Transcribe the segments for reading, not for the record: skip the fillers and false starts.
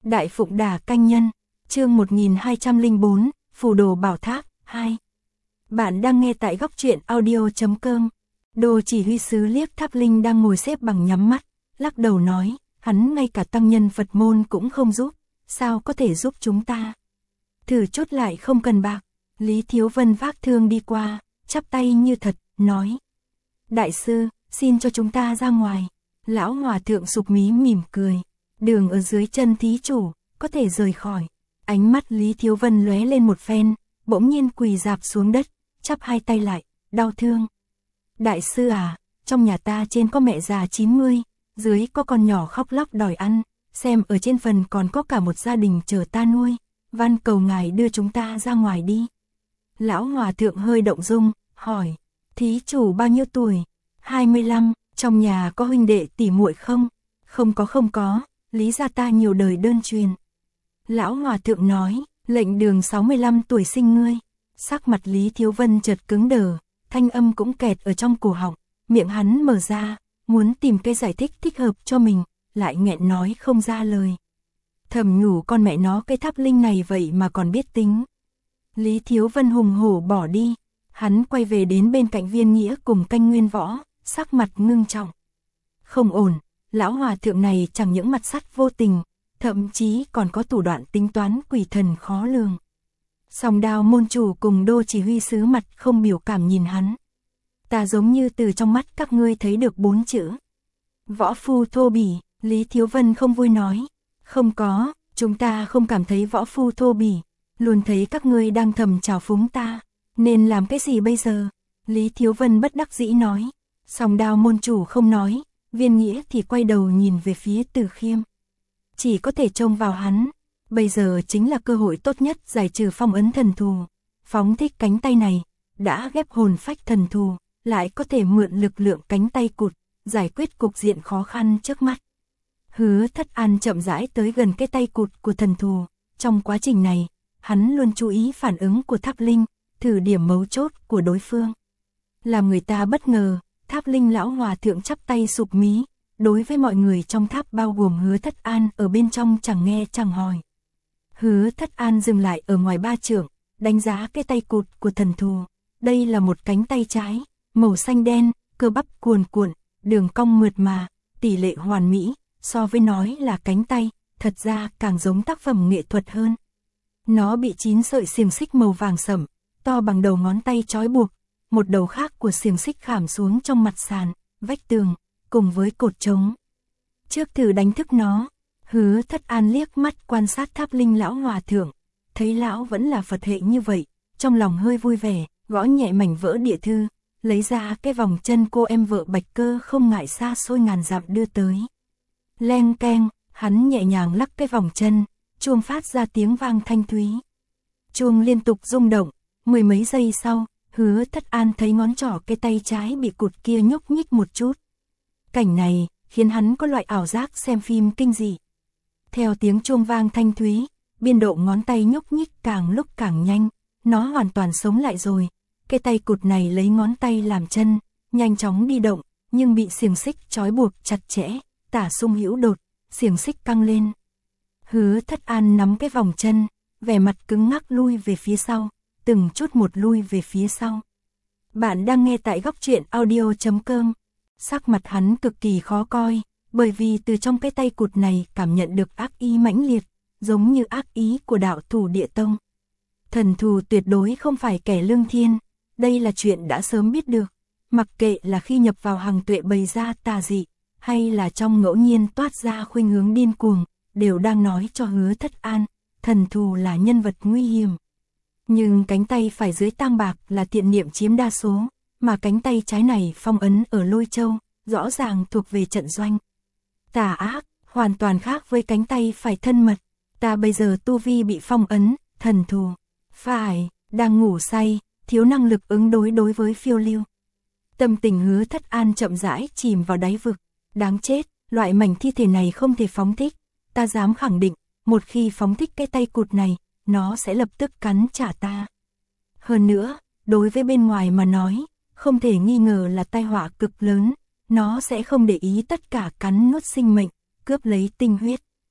Đại Phụng Đà Canh Nhân, chương 1204, Phù Đồ Bảo Tháp 2. Bạn đang nghe tại góc truyện audio.com. Đồ chỉ huy sứ liếc Tháp Linh đang ngồi xếp bằng nhắm mắt, lắc đầu nói, hắn ngay cả tăng nhân Phật môn cũng không giúp, sao có thể giúp chúng ta? Thử chốt lại không cần bạc. Lý Thiếu Vân vác thương đi qua, chắp tay như thật, nói. Đại sư, xin cho chúng ta ra ngoài. Lão Hòa Thượng sụp mí mỉm cười. Đường ở dưới chân thí chủ, có thể rời khỏi. Ánh mắt Lý Thiếu Vân lóe lên một phen, bỗng nhiên quỳ rạp xuống đất, chắp hai tay lại, đau thương. Đại sư à, trong nhà ta trên có mẹ già 90, dưới có con nhỏ khóc lóc đòi ăn, xem ở trên phần còn có cả một gia đình chờ ta nuôi, van cầu ngài đưa chúng ta ra ngoài đi. Lão Hòa Thượng hơi động dung, hỏi, thí chủ bao nhiêu tuổi? 25, trong nhà có huynh đệ tỷ muội không? Không có, Lý gia ta nhiều đời đơn truyền. Lão Hòa Thượng nói, lệnh đường 65 tuổi sinh ngươi. Sắc mặt Lý Thiếu Vân chợt cứng đờ, thanh âm cũng kẹt ở trong cổ họng, miệng hắn mở ra, muốn tìm cái giải thích thích hợp cho mình, lại nghẹn nói không ra lời. Thầm nhủ con mẹ nó cái Tháp Linh này vậy mà còn biết tính. Lý Thiếu Vân hùng hổ bỏ đi, hắn quay về đến bên cạnh Viên Nghĩa cùng Canh Nguyên Võ, sắc mặt ngưng trọng. Không ổn, lão Hòa Thượng này chẳng những mặt sắt vô tình, thậm chí còn có thủ đoạn tính toán quỷ thần khó lường. Song Đao môn chủ cùng Đô chỉ huy sứ mặt không biểu cảm nhìn hắn. Ta giống như từ trong mắt các ngươi thấy được 4 chữ. Võ phu thô bỉ. Lý Thiếu Vân không vui nói. Không có, chúng ta không cảm thấy võ phu thô bỉ, luôn thấy các ngươi đang thầm trào phúng ta, nên làm cái gì bây giờ? Lý Thiếu Vân bất đắc dĩ nói. Song Đao môn chủ không nói, Viên Nghĩa thì quay đầu nhìn về phía Từ Khiêm. Chỉ có thể trông vào hắn, bây giờ chính là cơ hội tốt nhất giải trừ phong ấn thần thù. Phóng thích cánh tay này, đã ghép hồn phách thần thù, lại có thể mượn lực lượng cánh tay cụt, giải quyết cục diện khó khăn trước mắt. Hứa Thất An chậm rãi tới gần cái tay cụt của thần thù, trong quá trình này, hắn luôn chú ý phản ứng của Tháp Linh, thử điểm mấu chốt của đối phương. Làm người ta bất ngờ, Tháp Linh lão Hòa Thượng chắp tay sụp mí, đối với mọi người trong tháp bao gồm Hứa Thất An ở bên trong chẳng nghe chẳng hỏi. Hứa Thất An dừng lại ở ngoài 3 trượng, đánh giá cái tay cụt của thần thù. Đây là một cánh tay trái, màu xanh đen, cơ bắp cuồn cuộn, đường cong mượt mà, tỷ lệ hoàn mỹ, so với nói là cánh tay, thật ra càng giống tác phẩm nghệ thuật hơn. Nó bị 9 sợi xiềng xích màu vàng sẫm, to bằng đầu ngón tay trói buộc, một đầu khác của xiềng xích khảm xuống trong mặt sàn, vách tường, cùng với cột trống. Trước thử đánh thức nó, Hứa Thất An liếc mắt quan sát Tháp Linh lão Hòa Thượng, thấy lão vẫn là Phật hệ như vậy, trong lòng hơi vui vẻ, gõ nhẹ mảnh vỡ địa thư, lấy ra cái vòng chân cô em vợ Bạch Cơ không ngại xa xôi ngàn dặm đưa tới. Leng keng, hắn nhẹ nhàng lắc cái vòng chân, chuông phát ra tiếng vang thanh thúy. Chuông liên tục rung động, 10 mấy giây sau, Hứa Thất An thấy ngón trỏ cái tay trái bị cụt kia nhúc nhích một chút. Cảnh này khiến hắn có loại ảo giác xem phim kinh dị. Theo tiếng chuông vang thanh thúy, biên độ ngón tay nhúc nhích càng lúc càng nhanh, nó hoàn toàn sống lại rồi. Cái tay cụt này lấy ngón tay làm chân, nhanh chóng đi động, nhưng bị xiềng xích trói buộc chặt chẽ, tả sung hữu đột, xiềng xích căng lên. Hứa Thất An nắm cái vòng chân, vẻ mặt cứng ngắc lui về phía sau, từng chút một lui về phía sau. Bạn đang nghe tại góc truyện audio.com. Sắc mặt hắn cực kỳ khó coi, bởi vì từ trong cái tay cụt này cảm nhận được ác ý mãnh liệt, giống như ác ý của đạo thủ Địa Tông. Thần thù tuyệt đối không phải kẻ lương thiên, đây là chuyện đã sớm biết được, mặc kệ là khi nhập vào hàng tuệ bày ra tà dị, hay là trong ngẫu nhiên toát ra khuynh hướng điên cuồng, đều đang nói cho Hứa Thất An, thần thù là nhân vật nguy hiểm. Nhưng cánh tay phải dưới tang bạc là thiện niệm chiếm đa số, mà cánh tay trái này phong ấn ở Lôi Châu, rõ ràng thuộc về trận doanh. Tà ác, hoàn toàn khác với cánh tay phải thân mật. Ta bây giờ tu vi bị phong ấn, thần thù, phải, đang ngủ say, thiếu năng lực ứng đối với phiêu lưu. Tâm tình Hứa Thất An chậm rãi chìm vào đáy vực. Đáng chết, loại mảnh thi thể này không thể phóng thích. Ta dám khẳng định, một khi phóng thích cái tay cụt này, nó sẽ lập tức cắn trả ta. Hơn nữa, đối với bên ngoài mà nói, không thể nghi ngờ là tai họa cực lớn, nó sẽ không để ý tất cả cắn nuốt sinh mệnh, cướp lấy tinh huyết.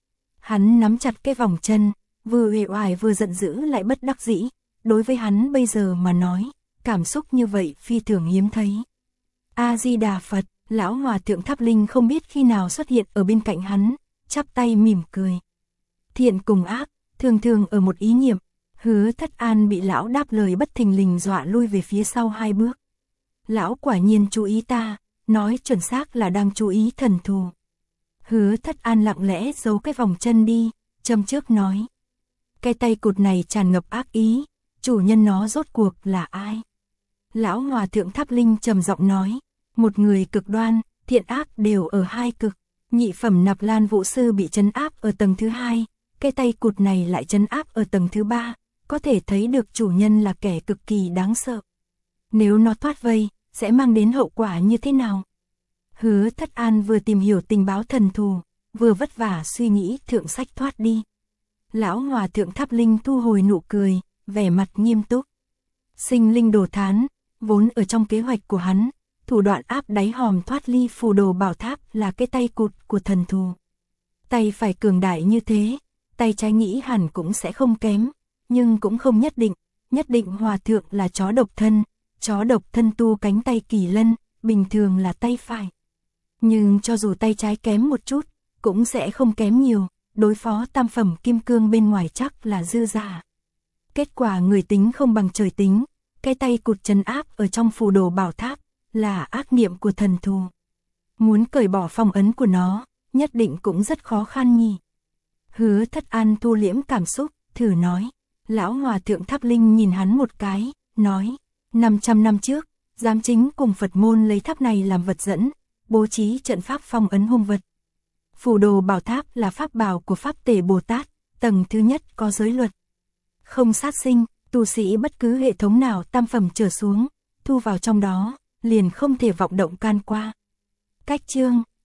Hắn nắm chặt cái vòng chân, vừa uể oải vừa giận dữ lại bất đắc dĩ, đối với hắn bây giờ mà nói, cảm xúc như vậy phi thường hiếm thấy. A-di-đà Phật, lão hòa thượng Tháp Linh không biết khi nào xuất hiện ở bên cạnh hắn, chắp tay mỉm cười. Thiện cùng ác, thường thường ở một ý niệm, Hứa Thất An bị lão đáp lời bất thình lình dọa lui về phía sau 2 bước. Lão quả nhiên chú ý ta, nói chuẩn xác là đang chú ý thần thù. Hứa Thất An lặng lẽ giấu cái vòng chân đi, châm trước nói. Cái tay cụt này tràn ngập ác ý, chủ nhân nó rốt cuộc là ai? Lão hòa thượng Tháp Linh trầm giọng nói, một người cực đoan, thiện ác đều ở 2 cực. Nhị phẩm Nạp Lan Vũ Sư bị trấn áp ở tầng thứ 2, cái tay cụt này lại trấn áp ở tầng thứ 3, có thể thấy được chủ nhân là kẻ cực kỳ đáng sợ. Nếu nó thoát vây, sẽ mang đến hậu quả như thế nào? Hứa Thất An vừa tìm hiểu tình báo thần thù, vừa vất vả suy nghĩ thượng sách thoát đi. Lão hòa thượng Tháp Linh thu hồi nụ cười, vẻ mặt nghiêm túc. Sinh linh đồ thán, vốn ở trong kế hoạch của hắn, thủ đoạn áp đáy hòm thoát ly phù đồ bảo tháp là cái tay cụt của thần thù. Tay phải cường đại như thế, tay trái nghĩ hẳn cũng sẽ không kém, nhưng cũng không nhất định hòa thượng là chó độc thân tu cánh tay kỳ lân, bình thường là tay phải. Nhưng cho dù tay trái kém một chút, cũng sẽ không kém nhiều, đối phó tam phẩm kim cương bên ngoài chắc là dư giả. Kết quả người tính không bằng trời tính, cái tay cụt trấn áp ở trong phù đồ bảo tháp, là ác niệm của thần thù. Muốn cởi bỏ phong ấn của nó, nhất định cũng rất khó khăn nhỉ. Hứa Thất An thu liễm cảm xúc, thử nói. Lão hòa thượng Tháp Linh nhìn hắn một cái, nói, 500 năm trước, giám chính cùng Phật môn lấy tháp này làm vật dẫn, bố trí trận pháp phong ấn hung vật. Phù đồ bảo tháp là pháp bảo của Pháp Tề Bồ Tát, tầng thứ nhất có giới luật. Không sát sinh, tu sĩ bất cứ hệ thống nào tam phẩm trở xuống, thu vào trong đó, liền không thể vọng động can qua. Cách chương